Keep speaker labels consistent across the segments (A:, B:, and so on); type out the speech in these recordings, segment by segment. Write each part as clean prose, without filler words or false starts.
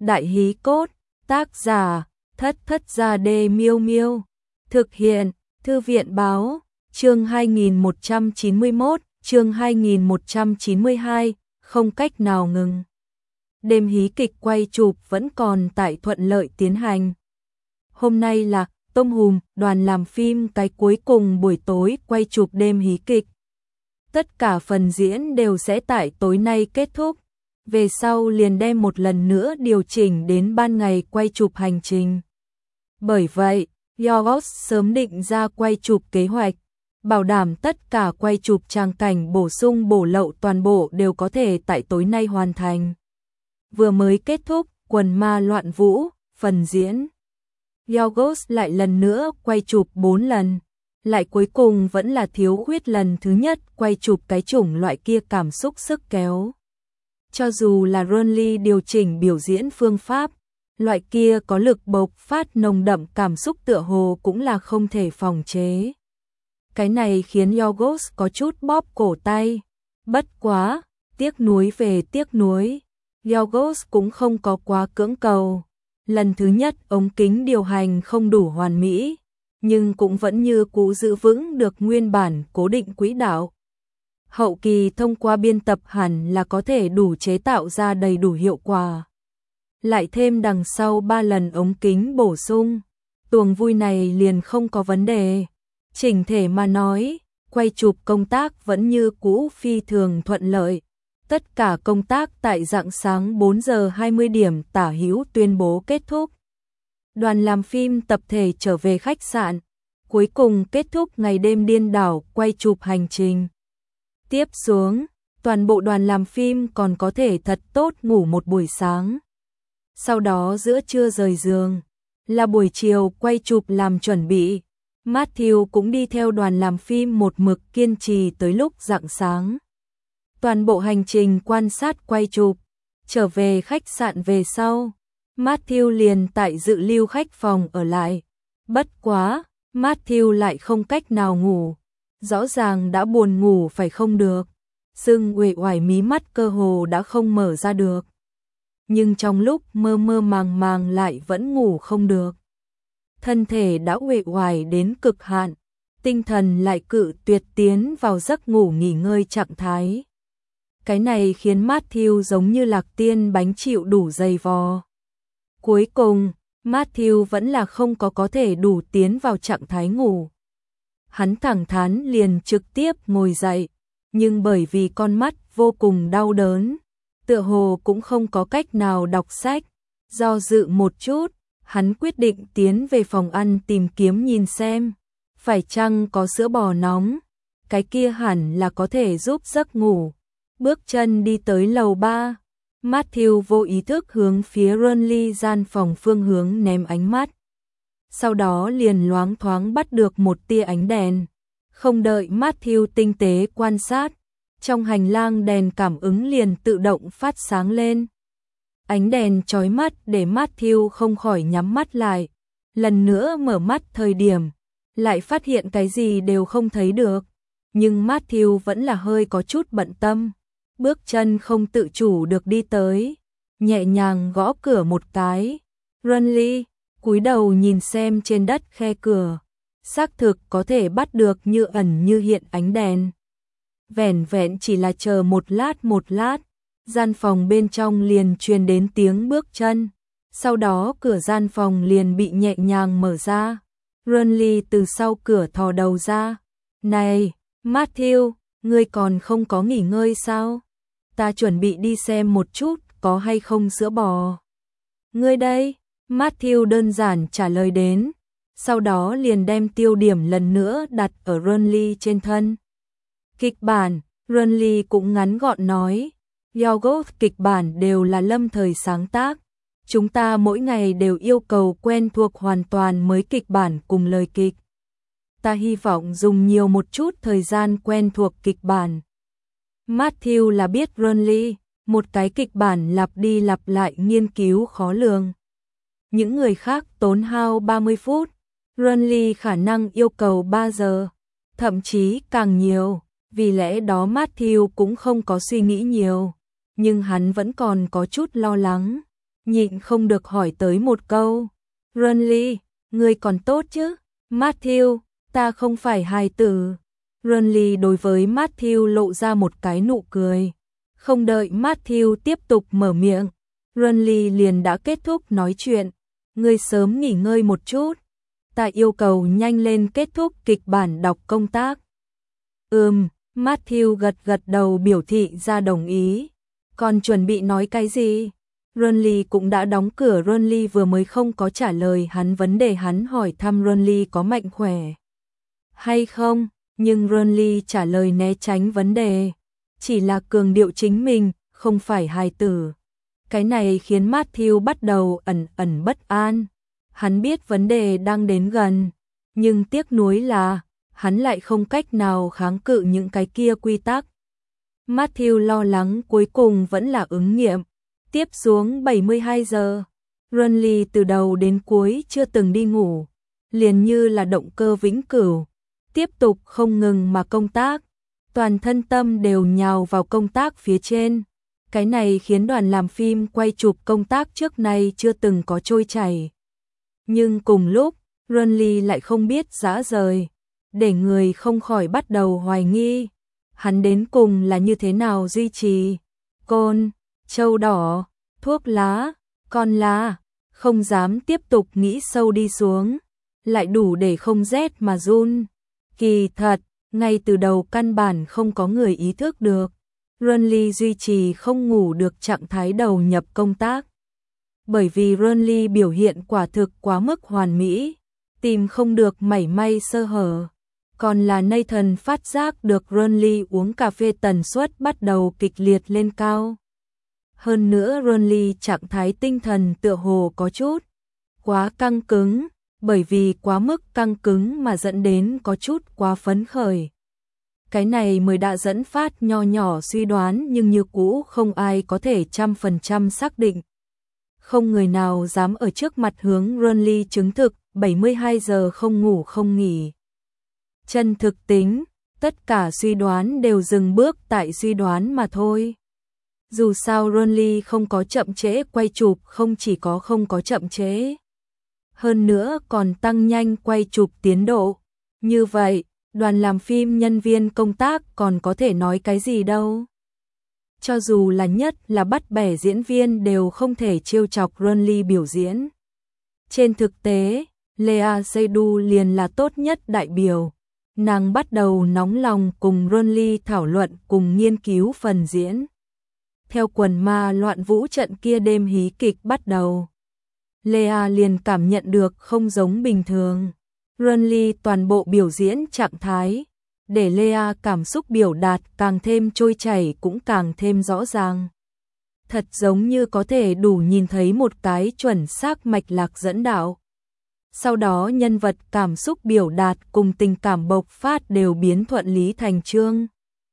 A: Đại hí cốt, tác giả, Thất Thất Gia Đê Miêu Miêu. Thực hiện, Thư viện báo, chương 2191, chương 2192, không cách nào ngừng. Đêm hí kịch quay chụp vẫn còn tại thuận lợi tiến hành. Hôm nay là Tôm Hùm, đoàn làm phim cái cuối cùng buổi tối quay chụp đêm hí kịch. Tất cả phần diễn đều sẽ tại tối nay kết thúc. Về sau liền đem một lần nữa điều chỉnh đến ban ngày quay chụp hành trình. Bởi vậy, Yorgos sớm định ra quay chụp kế hoạch, bảo đảm tất cả quay chụp tràng cảnh bổ sung bổ lậu toàn bộ đều có thể tại tối nay hoàn thành. Vừa mới kết thúc Quần Ma Loạn Vũ, phần diễn. Yorgos lại lần nữa quay chụp 4 lần, lại cuối cùng vẫn là thiếu khuyết lần thứ nhất quay chụp cái chủng loại kia cảm xúc sức kéo. Cho dù là Ronly điều chỉnh biểu diễn phương pháp, loại kia có lực bộc phát nồng đậm cảm xúc tựa hồ cũng là không thể phòng chế. Cái này khiến Yorgos có chút bóp cổ tay. Bất quá, tiếc nuối về tiếc nuối, Yorgos cũng không có quá cưỡng cầu. Lần thứ nhất ống kính điều hành không đủ hoàn mỹ, nhưng cũng vẫn như cũ giữ vững được nguyên bản cố định quỹ đạo. Hậu kỳ thông qua biên tập hẳn là có thể đủ chế tạo ra đầy đủ hiệu quả. Lại thêm đằng sau 3 lần ống kính bổ sung, tuồng vui này liền không có vấn đề. Chỉnh thể mà nói, quay chụp công tác vẫn như cũ phi thường thuận lợi. Tất cả công tác tại rạng sáng 4 giờ 20 điểm tả hữu tuyên bố kết thúc. Đoàn làm phim tập thể trở về khách sạn, cuối cùng kết thúc ngày đêm điên đảo quay chụp hành trình. Tiếp xuống, toàn bộ đoàn làm phim còn có thể thật tốt ngủ một buổi sáng. Sau đó giữa trưa rời giường, là buổi chiều quay chụp làm chuẩn bị. Matthew cũng đi theo đoàn làm phim một mực kiên trì tới lúc rạng sáng. Toàn bộ hành trình quan sát quay chụp, trở về khách sạn về sau, Matthew liền tại dự lưu khách phòng ở lại. Bất quá, Matthew lại không cách nào ngủ. Rõ ràng đã buồn ngủ phải không được. Sưng uể oải mí mắt cơ hồ đã không mở ra được. Nhưng trong lúc mơ mơ màng màng lại vẫn ngủ không được. Thân thể đã uể oải đến cực hạn, tinh thần lại cự tuyệt tiến vào giấc ngủ nghỉ ngơi trạng thái. Cái này khiến Matthew giống như lạc tiên bánh chịu đủ dày vò. Cuối cùng, Matthew vẫn là không có thể đủ tiến vào trạng thái ngủ. Hắn thẳng thắn liền trực tiếp ngồi dậy, nhưng bởi vì con mắt vô cùng đau đớn, tựa hồ cũng không có cách nào đọc sách. Do dự một chút, hắn quyết định tiến về phòng ăn tìm kiếm nhìn xem, phải chăng có sữa bò nóng, cái kia hẳn là có thể giúp giấc ngủ. Bước chân đi tới lầu 3, Matthew vô ý thức hướng phía Ronly gian phòng phương hướng ném ánh mắt. Sau đó liền loáng thoáng bắt được một tia ánh đèn. Không đợi Matthew tinh tế quan sát, trong hành lang đèn cảm ứng liền tự động phát sáng lên. Ánh đèn chói mắt để Matthew không khỏi nhắm mắt lại. Lần nữa mở mắt thời điểm, lại phát hiện cái gì đều không thấy được. Nhưng Matthew vẫn là hơi có chút bận tâm. Bước chân không tự chủ được đi tới, nhẹ nhàng gõ cửa một cái. Ronly cúi đầu nhìn xem trên đất khe cửa, xác thực có thể bắt được như ẩn như hiện ánh đèn. Vẻn vẹn chỉ là chờ một lát, gian phòng bên trong liền truyền đến tiếng bước chân. Sau đó cửa gian phòng liền bị nhẹ nhàng mở ra. Ronly từ sau cửa thò đầu ra. Này, Matthew, ngươi còn không có nghỉ ngơi sao? Ta chuẩn bị đi xem một chút có hay không sữa bò. Ngươi đây? Matthew đơn giản trả lời đến, sau đó liền đem tiêu điểm lần nữa đặt ở Ronly trên thân. Kịch bản, Ronly cũng ngắn gọn nói, Yorgos kịch bản đều là lâm thời sáng tác. Chúng ta mỗi ngày đều yêu cầu quen thuộc hoàn toàn mới kịch bản cùng lời kịch. Ta hy vọng dùng nhiều một chút thời gian quen thuộc kịch bản. Matthew là biết Ronly, một cái kịch bản lặp đi lặp lại nghiên cứu khó lường. Những người khác tốn hao 30 phút, Ronly khả năng yêu cầu 3 giờ, thậm chí càng nhiều, vì lẽ đó Matthew cũng không có suy nghĩ nhiều, nhưng hắn vẫn còn có chút lo lắng. nhịn không được hỏi tới một câu. Renly, ngươi còn tốt chứ? Matthew, ta không phải hài tử. Renly đối với Matthew lộ ra một cái nụ cười. Không đợi Matthew tiếp tục mở miệng, Renly liền đã kết thúc nói chuyện. Ngươi sớm nghỉ ngơi một chút. Ta yêu cầu nhanh lên kết thúc kịch bản đọc công tác. Matthew gật gật đầu biểu thị ra đồng ý. Còn chuẩn bị nói cái gì? Renly cũng đã đóng cửa. Renly vừa mới không có trả lời hắn vấn đề, hắn hỏi thăm Renly có mạnh khỏe hay không, nhưng Renly trả lời né tránh vấn đề, chỉ là cường điệu chính mình không phải hài tử. Cái này khiến Matthew bắt đầu ẩn ẩn bất an. Hắn biết vấn đề đang đến gần, nhưng tiếc nuối là hắn lại không cách nào kháng cự những cái kia quy tắc. Matthew lo lắng cuối cùng vẫn là ứng nghiệm. Tiếp xuống 72 giờ, Renly từ đầu đến cuối chưa từng đi ngủ, liền như là động cơ vĩnh cửu, tiếp tục không ngừng mà công tác, toàn thân tâm đều nhào vào công tác phía trên. Cái này khiến đoàn làm phim quay chụp công tác trước nay chưa từng có trôi chảy. Nhưng cùng lúc, Renly lại không biết dã rời, để người không khỏi bắt đầu hoài nghi. Hắn đến cùng là như thế nào duy trì côn, châu đỏ, thuốc lá, con lá, không dám tiếp tục nghĩ sâu đi xuống, lại đủ để không rét mà run. Kỳ thật, ngay từ đầu căn bản không có người ý thức được, Renly duy trì không ngủ được trạng thái đầu nhập công tác. Bởi vì Renly biểu hiện quả thực quá mức hoàn mỹ, tìm không được mảy may sơ hở. Còn là Nathan phát giác được Renly uống cà phê tần suất bắt đầu kịch liệt lên cao. Hơn nữa Renly trạng thái tinh thần tựa hồ có chút quá căng cứng, bởi vì quá mức căng cứng mà dẫn đến có chút quá phấn khởi. Cái này mới đã dẫn phát nho nhỏ suy đoán, nhưng như cũ không ai có thể 100% xác định. Không người nào dám ở trước mặt hướng Renly chứng thực 72 giờ không ngủ không nghỉ. Chân thực tính, tất cả suy đoán đều dừng bước tại suy đoán mà thôi. Dù sao Renly không có chậm trễ quay chụp, không chỉ có không có chậm trễ, hơn nữa còn tăng nhanh quay chụp tiến độ. Như vậy, đoàn làm phim nhân viên công tác còn có thể nói cái gì đâu. Cho dù là nhất là bắt bẻ diễn viên đều không thể trêu chọc Renly biểu diễn. Trên thực tế, Lea Seydoux liền là tốt nhất đại biểu. Nàng bắt đầu nóng lòng cùng Renly thảo luận cùng nghiên cứu phần diễn. Theo quần ma loạn vũ trận kia đêm hí kịch bắt đầu, Lea liền cảm nhận được không giống bình thường. Renly toàn bộ biểu diễn trạng thái, để Lea cảm xúc biểu đạt càng thêm trôi chảy cũng càng thêm rõ ràng. Thật giống như có thể đủ nhìn thấy một cái chuẩn xác mạch lạc dẫn đạo. Sau đó nhân vật cảm xúc biểu đạt cùng tình cảm bộc phát đều biến thuận lý thành chương.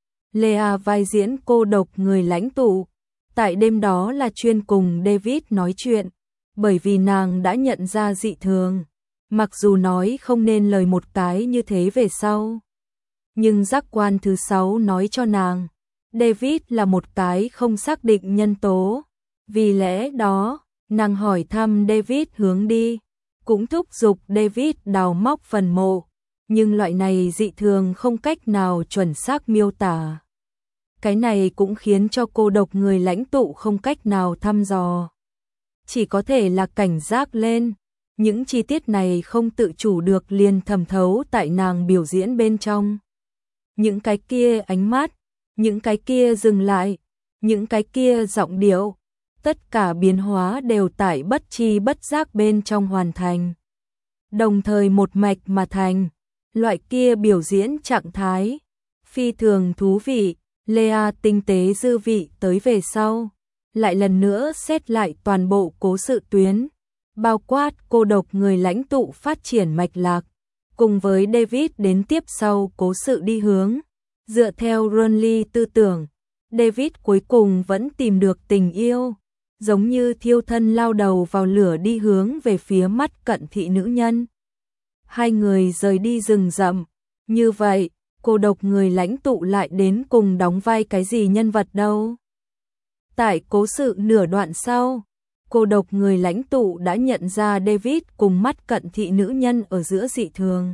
A: Lea vai diễn cô độc người lãnh tụ, tại đêm đó là chuyên cùng David nói chuyện, bởi vì nàng đã nhận ra dị thường. Mặc dù nói không nên lời một cái như thế về sau, nhưng giác quan thứ 6 nói cho nàng, David là một cái không xác định nhân tố. Vì lẽ đó, nàng hỏi thăm David hướng đi, cũng thúc giục David đào móc phần mộ, nhưng loại này dị thường không cách nào chuẩn xác miêu tả. Cái này cũng khiến cho cô độc người lãnh tụ không cách nào thăm dò, chỉ có thể là cảnh giác lên. Những chi tiết này không tự chủ được liền thẩm thấu tại nàng biểu diễn bên trong. Những cái kia ánh mắt, những cái kia dừng lại, những cái kia giọng điệu, tất cả biến hóa đều tại bất chi bất giác bên trong hoàn thành. Đồng thời một mạch mà thành, loại kia biểu diễn trạng thái, phi thường thú vị. Lea tinh tế dư vị tới về sau, lại lần nữa xét lại toàn bộ cố sự tuyến, bao quát cô độc người lãnh tụ phát triển mạch lạc, cùng với David đến tiếp sau cố sự đi hướng. Dựa theo Renly tư tưởng, David cuối cùng vẫn tìm được tình yêu, giống như thiêu thân lao đầu vào lửa đi hướng về phía mắt cận thị nữ nhân. Hai người rời đi rừng rậm, như vậy, cô độc người lãnh tụ lại đến cùng đóng vai cái gì nhân vật đâu. Tại cố sự nửa đoạn sau, cô độc người lãnh tụ đã nhận ra David cùng mắt cận thị nữ nhân ở giữa dị thường.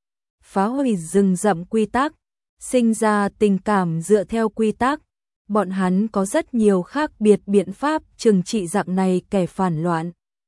A: Phá hủy rừng rậm quy tắc, sinh ra tình cảm dựa theo quy tắc. Bọn hắn có rất nhiều khác biệt biện pháp trừng trị dạng này kẻ phản loạn.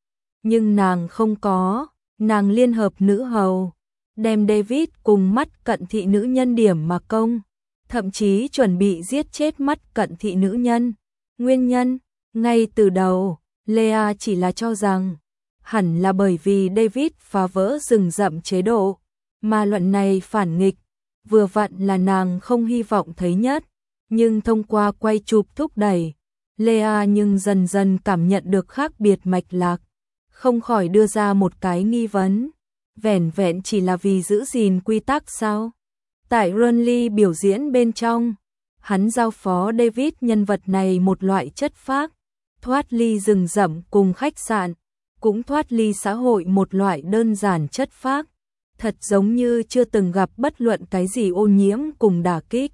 A: Nhưng nàng không có, nàng liên hợp nữ hầu, đem David cùng mắt cận thị nữ nhân điểm mà công, thậm chí chuẩn bị giết chết mắt cận thị nữ nhân. Nguyên nhân, ngay từ đầu, Lea chỉ là cho rằng, hẳn là bởi vì David phá vỡ rừng rậm chế độ, mà luận này phản nghịch, vừa vặn là nàng không hy vọng thấy nhất. Nhưng thông qua quay chụp thúc đẩy, Lea nhưng dần dần cảm nhận được khác biệt mạch lạc, không khỏi đưa ra một cái nghi vấn, vẻn vẹn chỉ là vì giữ gìn quy tắc sao? Tại Renly biểu diễn bên trong, hắn giao phó David nhân vật này một loại chất phác, thoát ly rừng rậm cùng khách sạn, cũng thoát ly xã hội một loại đơn giản chất phác, thật giống như chưa từng gặp bất luận cái gì ô nhiễm cùng đả kích.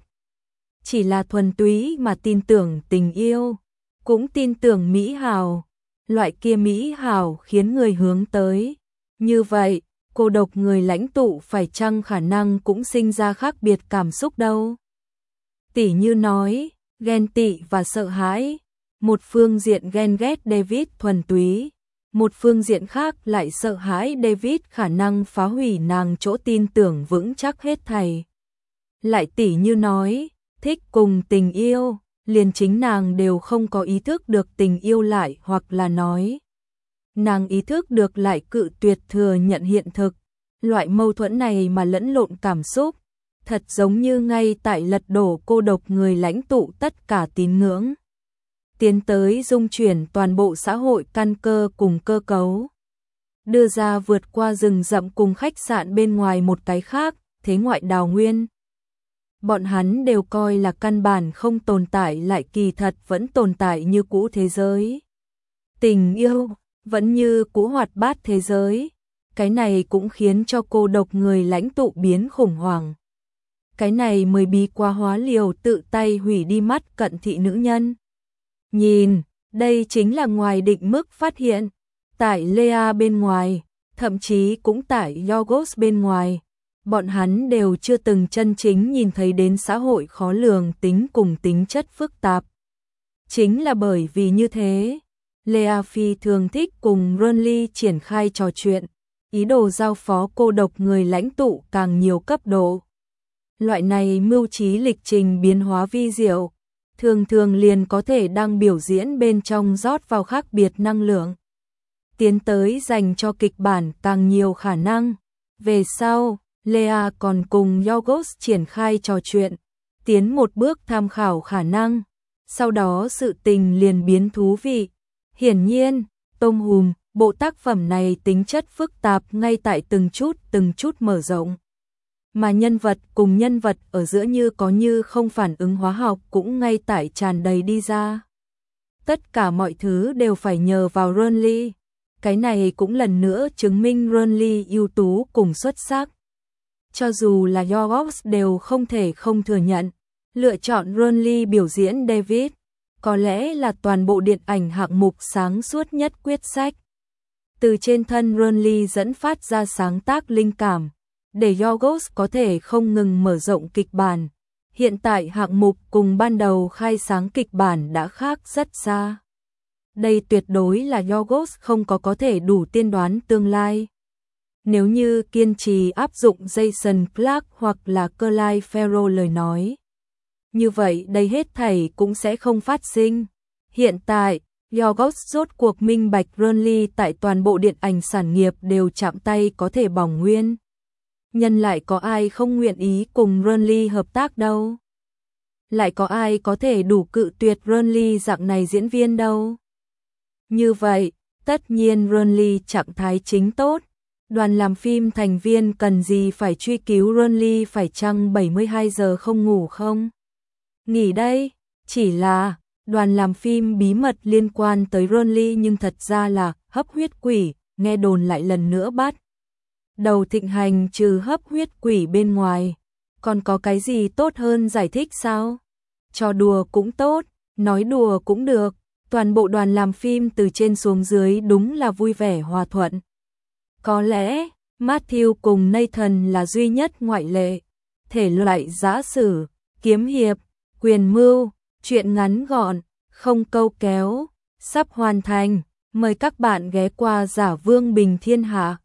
A: Chỉ là thuần túy mà tin tưởng tình yêu, cũng tin tưởng mỹ hào, loại kia mỹ hào khiến người hướng tới. Như vậy, cô độc người lãnh tụ phải chăng khả năng cũng sinh ra khác biệt cảm xúc đâu? Tỉ như nói, ghen tị và sợ hãi, một phương diện ghen ghét David thuần túy, một phương diện khác lại sợ hãi David khả năng phá hủy nàng chỗ tin tưởng vững chắc hết thảy. Lại tỉ như nói, thích cùng tình yêu, liền chính nàng đều không có ý thức được tình yêu lại, hoặc là nói, nàng ý thức được lại cự tuyệt thừa nhận hiện thực. Loại mâu thuẫn này mà lẫn lộn cảm xúc, thật giống như ngay tại lật đổ cô độc người lãnh tụ tất cả tín ngưỡng, tiến tới dung chuyển toàn bộ xã hội căn cơ cùng cơ cấu, đưa ra vượt qua rừng rậm cùng khách sạn bên ngoài một cái khác, thế ngoại đào nguyên. Bọn hắn đều coi là căn bản không tồn tại lại kỳ thật vẫn tồn tại như cũ thế giới. Tình yêu, vẫn như cũ hoạt bát thế giới. Cái này cũng khiến cho cô độc người lãnh tụ biến khủng hoảng. Cái này mới bí quá hóa liều tự tay hủy đi mắt cận thị nữ nhân. Nhìn, đây chính là ngoài định mức phát hiện. Tại Lea bên ngoài, thậm chí cũng tại Yorgos bên ngoài. Bọn hắn đều chưa từng chân chính nhìn thấy đến xã hội khó lường tính cùng tính chất phức tạp. Chính là bởi vì như thế, Lea phi thường thích cùng Renly triển khai trò chuyện, ý đồ giao phó cô độc người lãnh tụ càng nhiều cấp độ. Loại này mưu trí lịch trình biến hóa vi diệu, thường thường liền có thể đang biểu diễn bên trong rót vào khác biệt năng lượng, tiến tới dành cho kịch bản càng nhiều khả năng. Về sau, Lea còn cùng Yorgos triển khai trò chuyện, tiến một bước tham khảo khả năng, sau đó sự tình liền biến thú vị. Hiển nhiên, tôm hùm, bộ tác phẩm này tính chất phức tạp ngay tại từng chút mở rộng. Mà nhân vật cùng nhân vật ở giữa như có như không phản ứng hóa học cũng ngay tại tràn đầy đi ra. Tất cả mọi thứ đều phải nhờ vào Renly. Cái này cũng lần nữa chứng minh Renly ưu tú cùng xuất sắc. Cho dù là Yorgos đều không thể không thừa nhận, lựa chọn Renly biểu diễn David, có lẽ là toàn bộ điện ảnh hạng mục sáng suốt nhất quyết sách. Từ trên thân Renly dẫn phát ra sáng tác linh cảm, để Yorgos có thể không ngừng mở rộng kịch bản. Hiện tại hạng mục cùng ban đầu khai sáng kịch bản đã khác rất xa. Đây tuyệt đối là Yorgos không có thể đủ tiên đoán tương lai. Nếu như kiên trì áp dụng Jason Clarke hoặc là Clyde Farrell lời nói, như vậy đây hết thảy cũng sẽ không phát sinh. Hiện tại, Yorgos rốt cuộc minh bạch Renly tại toàn bộ điện ảnh sản nghiệp đều chạm tay có thể bỏng nguyên. Nhân lại có ai không nguyện ý cùng Renly hợp tác đâu. Lại có ai có thể đủ cự tuyệt Renly dạng này diễn viên đâu. Như vậy, tất nhiên Renly trạng thái chính tốt. Đoàn làm phim thành viên cần gì phải truy cứu Renly phải chăng 72 giờ không ngủ không? Nghỉ đây, chỉ là đoàn làm phim bí mật liên quan tới Renly nhưng thật ra là hấp huyết quỷ, nghe đồn lại lần nữa bắt đầu thịnh hành. Trừ hấp huyết quỷ bên ngoài, còn có cái gì tốt hơn giải thích sao? Trò đùa cũng tốt, nói đùa cũng được, Toàn bộ đoàn làm phim từ trên xuống dưới đúng là vui vẻ hòa thuận. Có lẽ, Matthew cùng Nathan là duy nhất ngoại lệ. Thể loại giã sử, kiếm hiệp, quyền mưu, truyện ngắn gọn, không câu kéo, sắp hoàn thành. Mời các bạn ghé qua Giả Vương Bình Thiên Hạ.